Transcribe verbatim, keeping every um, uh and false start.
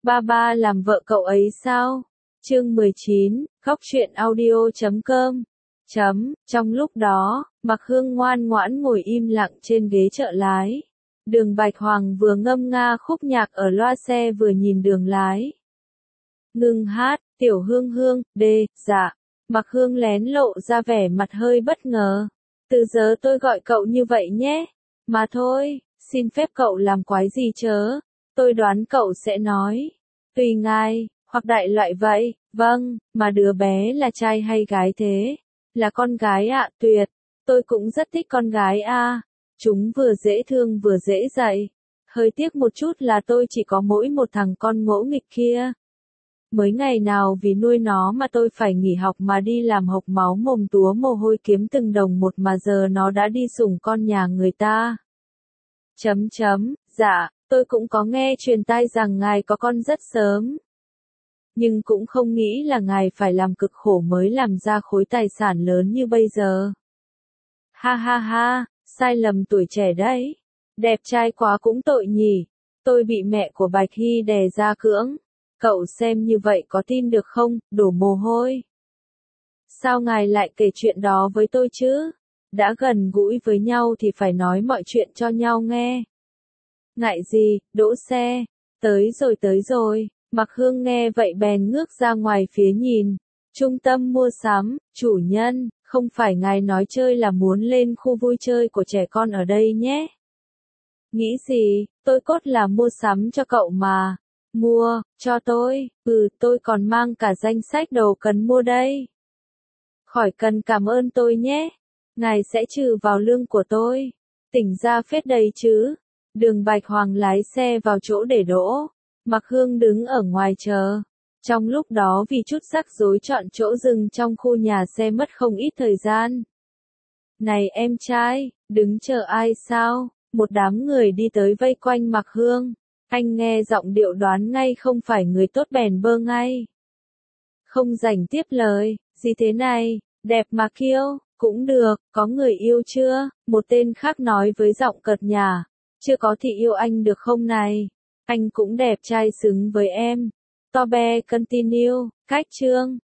Ba ba làm vợ cậu ấy sao? Chương mười chín, góc truyện audio chấm com. Chấm, trong lúc đó, Mạc Hương ngoan ngoãn ngồi im lặng trên ghế trợ lái. Đường Bạch Hoàng vừa ngâm nga khúc nhạc ở loa xe vừa nhìn đường lái. Ngừng hát, Tiểu Hương Hương, đê, dạ. Mạc Hương lén lộ ra vẻ mặt hơi bất ngờ. Từ giờ tôi gọi cậu như vậy nhé. Mà thôi, xin phép cậu làm quái gì chớ. Tôi đoán cậu sẽ nói. Tùy ngài, hoặc đại loại vậy. Vâng, mà đứa bé là trai hay gái thế? Là con gái ạ, tuyệt. Tôi cũng rất thích con gái a. Chúng vừa dễ thương vừa dễ dạy. Hơi tiếc một chút là tôi chỉ có mỗi một thằng con ngỗ nghịch kia. Mới ngày nào vì nuôi nó mà tôi phải nghỉ học mà đi làm hộc máu mồm túa mồ hôi kiếm từng đồng một mà giờ nó đã đi sủng con nhà người ta. Chấm chấm, dạ, tôi cũng có nghe truyền tai rằng ngài có con rất sớm. Nhưng cũng không nghĩ là ngài phải làm cực khổ mới làm ra khối tài sản lớn như bây giờ. Ha ha ha, sai lầm tuổi trẻ đấy. Đẹp trai quá cũng tội nhỉ. Tôi bị mẹ của Bạch Hy đè ra cưỡng. Cậu xem như vậy có tin được không, đổ mồ hôi. Sao ngài lại kể chuyện đó với tôi chứ? Đã gần gũi với nhau thì phải nói mọi chuyện cho nhau nghe. Ngại gì, đỗ xe. Tới rồi tới rồi. Mạc Hương nghe vậy bèn ngước ra ngoài phía nhìn. Trung tâm mua sắm, chủ nhân, không phải ngài nói chơi là muốn lên khu vui chơi của trẻ con ở đây nhé. Nghĩ gì, tôi cốt là mua sắm cho cậu mà. Mua, cho tôi, ừ, tôi còn mang cả danh sách đồ cần mua đây. Khỏi cần cảm ơn tôi nhé. Ngài sẽ trừ vào lương của tôi. Tỉnh ra phết đầy chứ. Đường Bạch Hoàng lái xe vào chỗ để đỗ. Mạc Hương đứng ở ngoài chờ. Trong lúc đó vì chút rắc rối chọn chỗ dừng trong khu nhà xe mất không ít thời gian. Này em trai, đứng chờ ai sao? Một đám người đi tới vây quanh Mạc Hương. Anh nghe giọng điệu đoán ngay không phải người tốt bèn bơ ngay. Không rảnh tiếp lời, gì thế này, đẹp mà kiêu, cũng được, có người yêu chưa? Một tên khác nói với giọng cợt nhả. Chưa có thì yêu anh được không này? Anh cũng đẹp trai xứng với em. To be continue, cách chương.